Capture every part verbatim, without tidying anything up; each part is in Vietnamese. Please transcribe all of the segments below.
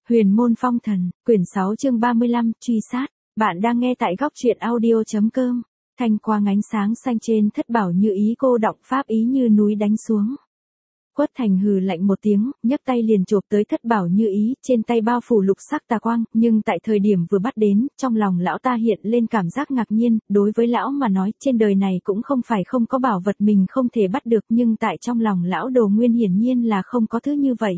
Huyền môn phong thần, quyển sáu chương ba mươi lăm, truy sát. Bạn đang nghe tại góc truyện audio.com. Thanh quang ánh sáng xanh trên thất bảo như ý cô đọng pháp ý như núi đánh xuống. Quất Thành hừ lạnh một tiếng, nhấc tay liền chộp tới thất bảo như ý, trên tay bao phủ lục sắc tà quang, nhưng tại thời điểm vừa bắt đến, trong lòng lão ta hiện lên cảm giác ngạc nhiên, đối với lão mà nói, trên đời này cũng không phải không có bảo vật mình không thể bắt được, nhưng tại trong lòng lão Đồ Nguyên hiển nhiên là không có thứ như vậy.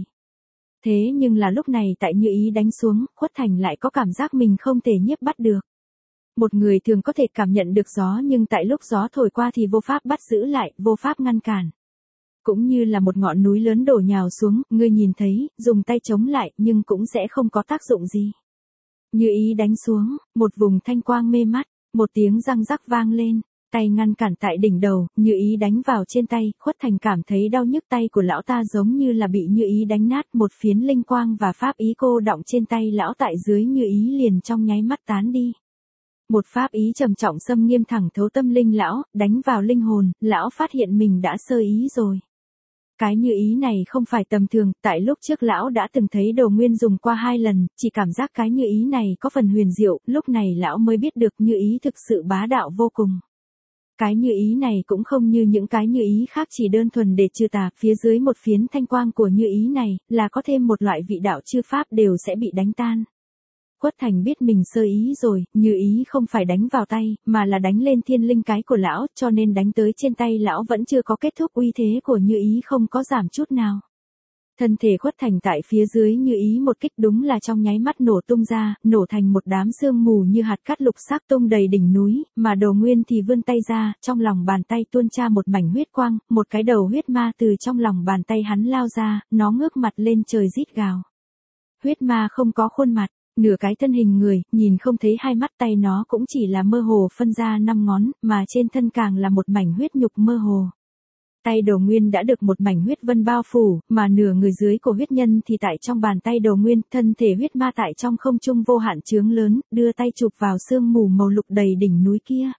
Thế nhưng là lúc này tại như ý đánh xuống, Quất Thành lại có cảm giác mình không thể nhiếp bắt được. Một người thường có thể cảm nhận được gió nhưng tại lúc gió thổi qua thì vô pháp bắt giữ lại, vô pháp ngăn cản. Cũng như là một ngọn núi lớn đổ nhào xuống, ngươi nhìn thấy, dùng tay chống lại nhưng cũng sẽ không có tác dụng gì. Như ý đánh xuống, một vùng thanh quang mê mắt, một tiếng răng rắc vang lên, tay ngăn cản tại đỉnh đầu, như ý đánh vào trên tay, Quất Thành cảm thấy đau nhức tay của lão ta giống như là bị như ý đánh nát, một phiến linh quang và pháp ý cô đọng trên tay lão tại dưới như ý liền trong nháy mắt tán đi. Một pháp ý trầm trọng xâm nghiêm thẳng thấu tâm linh lão, đánh vào linh hồn, lão phát hiện mình đã sơ ý rồi. Cái như ý này không phải tầm thường, tại lúc trước lão đã từng thấy Đồ Nguyên dùng qua hai lần, chỉ cảm giác cái như ý này có phần huyền diệu, lúc này lão mới biết được như ý thực sự bá đạo vô cùng. Cái như ý này cũng không như những cái như ý khác chỉ đơn thuần để trừ tà, phía dưới một phiến thanh quang của như ý này, là có thêm một loại vị đạo chư pháp đều sẽ bị đánh tan. Quất Thành biết mình sơ ý rồi, như ý không phải đánh vào tay, mà là đánh lên thiên linh cái của lão, cho nên đánh tới trên tay lão vẫn chưa có kết thúc, uy thế của như ý không có giảm chút nào. Thân thể Quất Thành tại phía dưới như ý một kích đúng là trong nháy mắt nổ tung ra, nổ thành một đám sương mù như hạt cát lục sắc tung đầy đỉnh núi, mà Đồ Nguyên thì vươn tay ra, trong lòng bàn tay tuôn ra một mảnh huyết quang, một cái đầu huyết ma từ trong lòng bàn tay hắn lao ra, nó ngước mặt lên trời rít gào. Huyết ma không có khuôn mặt, nửa cái thân hình người, nhìn không thấy hai mắt, tay nó cũng chỉ là mơ hồ phân ra năm ngón, mà trên thân càng là một mảnh huyết nhục mơ hồ. Tay Đồ Nguyên đã được một mảnh huyết vân bao phủ, mà nửa người dưới của huyết nhân thì tại trong bàn tay Đồ Nguyên, thân thể huyết ma tại trong không trung vô hạn chướng lớn, đưa tay chụp vào sương mù màu lục đầy đỉnh núi kia.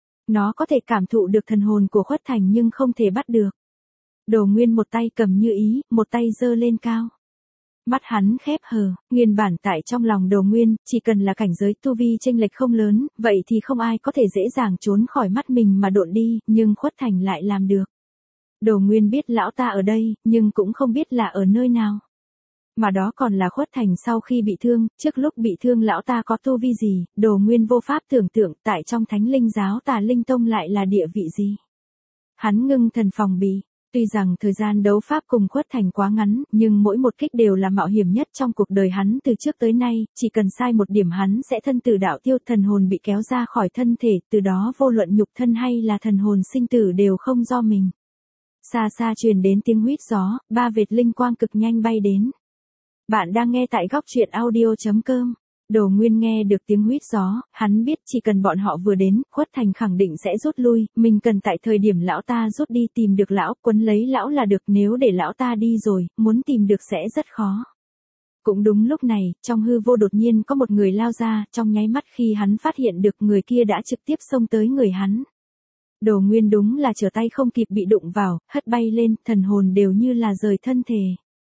Nó có thể cảm thụ được thần hồn của Quất Thành nhưng không thể bắt được. Đồ Nguyên một tay cầm như ý, một tay giơ lên cao. Mắt hắn khép hờ, nguyên bản tại trong lòng Đồ Nguyên, chỉ cần là cảnh giới tu vi chênh lệch không lớn, vậy thì không ai có thể dễ dàng trốn khỏi mắt mình mà độn đi, nhưng Quất Thành lại làm được. Đồ Nguyên biết lão ta ở đây, nhưng cũng không biết là ở nơi nào. Mà đó còn là Quất Thành sau khi bị thương, trước lúc bị thương lão ta có tu vi gì, Đồ Nguyên vô pháp tưởng tượng tại trong Thánh Linh giáo Tà Linh Tông lại là địa vị gì. Hắn ngưng thần phòng bị. Tuy rằng thời gian đấu pháp cùng Quất Thành quá ngắn, nhưng mỗi một kích đều là mạo hiểm nhất trong cuộc đời hắn từ trước tới nay, chỉ cần sai một điểm hắn sẽ thân tử đạo tiêu, thần hồn bị kéo ra khỏi thân thể, từ đó vô luận nhục thân hay là thần hồn sinh tử đều không do mình. Xa xa truyền đến tiếng huýt gió, ba vệt linh quang cực nhanh bay đến. Bạn đang nghe tại góc truyện audio.com. Đồ Nguyên nghe được tiếng huýt gió, hắn biết chỉ cần bọn họ vừa đến, Quất Thành khẳng định sẽ rút lui, mình cần tại thời điểm lão ta rút đi tìm được lão, quấn lấy lão là được, nếu để lão ta đi rồi, muốn tìm được sẽ rất khó. Cũng đúng lúc này, trong hư vô đột nhiên có một người lao ra, trong nháy mắt khi hắn phát hiện được người kia đã trực tiếp xông tới người hắn. Đồ Nguyên đúng là trở tay không kịp bị đụng vào, hất bay lên, thần hồn đều như là rời thân thể.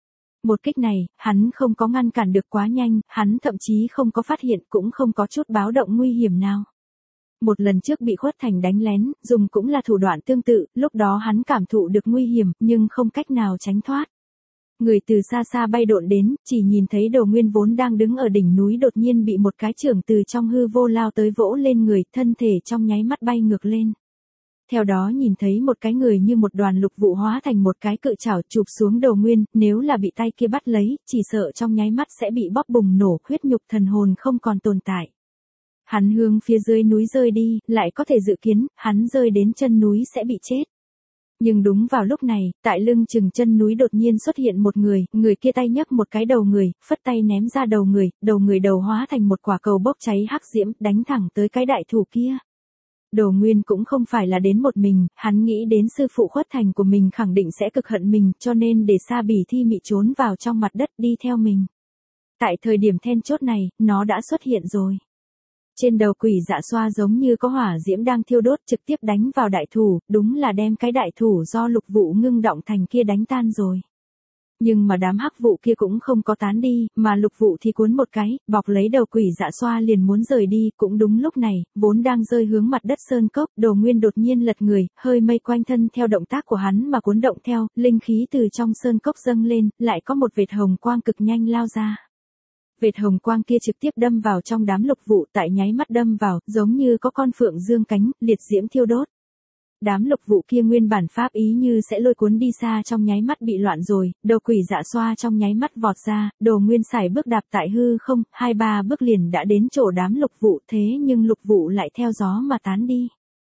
Một kích này, hắn không có ngăn cản được quá nhanh, hắn thậm chí không có phát hiện cũng không có chút báo động nguy hiểm nào. Một lần trước bị Quất Thành đánh lén, dùng cũng là thủ đoạn tương tự, lúc đó hắn cảm thụ được nguy hiểm, nhưng không cách nào tránh thoát. Người từ xa xa bay độn đến, chỉ nhìn thấy Đồ Nguyên vốn đang đứng ở đỉnh núi đột nhiên bị một cái chưởng từ trong hư vô lao tới vỗ lên người, thân thể trong nháy mắt bay ngược lên. Theo đó nhìn thấy một cái người như một đoàn lục vụ hóa thành một cái cự chảo chụp xuống Đồ Nguyên, nếu là bị tay kia bắt lấy, chỉ sợ trong nháy mắt sẽ bị bóp bùng nổ, huyết nhục thần hồn không còn tồn tại. Hắn hướng phía dưới núi rơi đi, lại có thể dự kiến, hắn rơi đến chân núi sẽ bị chết. Nhưng đúng vào lúc này, tại lưng chừng chân núi đột nhiên xuất hiện một người, người kia tay nhấc một cái đầu người, phất tay ném ra đầu người, đầu người đầu hóa thành một quả cầu bốc cháy hắc diễm, đánh thẳng tới cái đại thủ kia. Đồ Nguyên cũng không phải là đến một mình, hắn nghĩ đến sư phụ Quất Thành của mình khẳng định sẽ cực hận mình, cho nên để Sa Bỉ Thi Mị trốn vào trong mặt đất đi theo mình. Tại thời điểm then chốt này, nó đã xuất hiện rồi. Trên đầu Quỷ Dạ Xoa giống như có hỏa diễm đang thiêu đốt, trực tiếp đánh vào đại thủ, đúng là đem cái đại thủ do lục vụ ngưng động thành kia đánh tan rồi. Nhưng mà đám hắc vụ kia cũng không có tán đi, mà lục vụ thì cuốn một cái, bọc lấy đầu quỷ dạ xoa liền muốn rời đi. Cũng đúng lúc này, vốn đang rơi hướng mặt đất sơn cốc, Đồ Nguyên đột nhiên lật người, hơi mây quanh thân theo động tác của hắn mà cuốn động theo, linh khí từ trong sơn cốc dâng lên, lại có một vệt hồng quang cực nhanh lao ra. Vệt hồng quang kia trực tiếp đâm vào trong đám lục vụ, tại nháy mắt đâm vào, giống như có con phượng dương cánh, liệt diễm thiêu đốt. Đám lục vụ kia nguyên bản pháp ý như sẽ lôi cuốn đi xa trong nháy mắt bị loạn rồi, đầu quỷ dạ xoa trong nháy mắt vọt ra, Đồ Nguyên xài bước đạp tại hư không, hai ba bước liền đã đến chỗ đám lục vụ, thế nhưng lục vụ lại theo gió mà tán đi.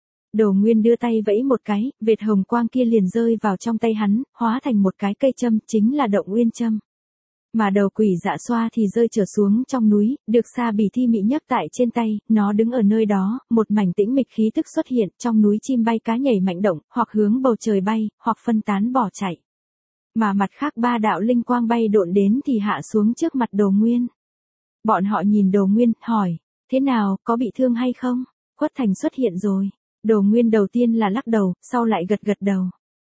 Đồ Nguyên đưa tay vẫy một cái, vệt hồng quang kia liền rơi vào trong tay hắn, hóa thành một cái cây châm, chính là Động Uyên châm. Mà đầu quỷ dạ xoa thì rơi trở xuống trong núi, được Sa Bì Thi Mị nhấc tại trên tay, nó đứng ở nơi đó, một mảnh tĩnh mịch khí tức xuất hiện, trong núi chim bay cá nhảy mạnh động, hoặc hướng bầu trời bay, hoặc phân tán bỏ chạy. Mà mặt khác ba đạo linh quang bay độn đến thì hạ xuống trước mặt Đồ Nguyên. Bọn họ nhìn Đồ Nguyên, hỏi, thế nào, có bị thương hay không? Khuất Thành xuất hiện rồi. Đồ Nguyên đầu tiên là lắc đầu, sau lại gật gật đầu.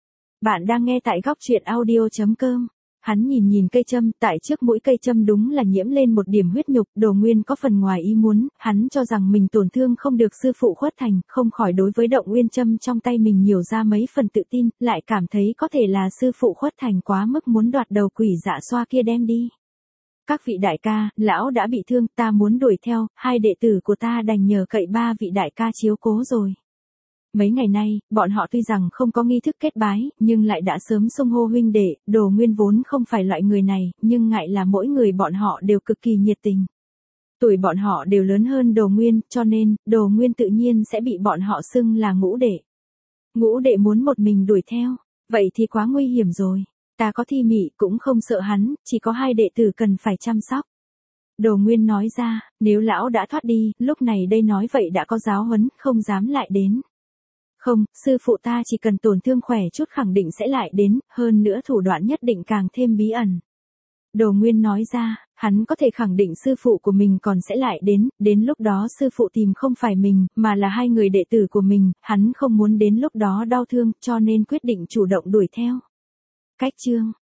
Bạn đang nghe tại góc truyện audio chấm com. Hắn nhìn nhìn cây châm, tại trước mũi cây châm đúng là nhiễm lên một điểm huyết nhục, Đồ Nguyên có phần ngoài ý muốn, hắn cho rằng mình tổn thương không được sư phụ Khuất Thành, không khỏi đối với Động Uyên châm trong tay mình nhiều ra mấy phần tự tin, lại cảm thấy có thể là sư phụ Khuất Thành quá mức muốn đoạt đầu quỷ dạ xoa kia đem đi. Các vị đại ca, lão đã bị thương, ta muốn đuổi theo, hai đệ tử của ta đành nhờ cậy ba vị đại ca chiếu cố rồi. Mấy ngày nay, bọn họ tuy rằng không có nghi thức kết bái, nhưng lại đã sớm xưng hô huynh đệ, Đồ Nguyên vốn không phải loại người này, nhưng ngại là mỗi người bọn họ đều cực kỳ nhiệt tình. Tuổi bọn họ đều lớn hơn Đồ Nguyên, cho nên, Đồ Nguyên tự nhiên sẽ bị bọn họ xưng là ngũ đệ. Ngũ đệ muốn một mình đuổi theo, vậy thì quá nguy hiểm rồi. Ta có Thi Mị cũng không sợ hắn, chỉ có hai đệ tử cần phải chăm sóc. Đồ Nguyên nói ra, nếu lão đã thoát đi, lúc này đây nói vậy đã có giáo huấn, không dám lại đến. Không, sư phụ ta chỉ cần tổn thương khỏe chút khẳng định sẽ lại đến, hơn nữa thủ đoạn nhất định càng thêm bí ẩn. Đồ Nguyên nói ra, hắn có thể khẳng định sư phụ của mình còn sẽ lại đến, đến lúc đó sư phụ tìm không phải mình, mà là hai người đệ tử của mình, hắn không muốn đến lúc đó đau thương, cho nên quyết định chủ động đuổi theo. Cách chương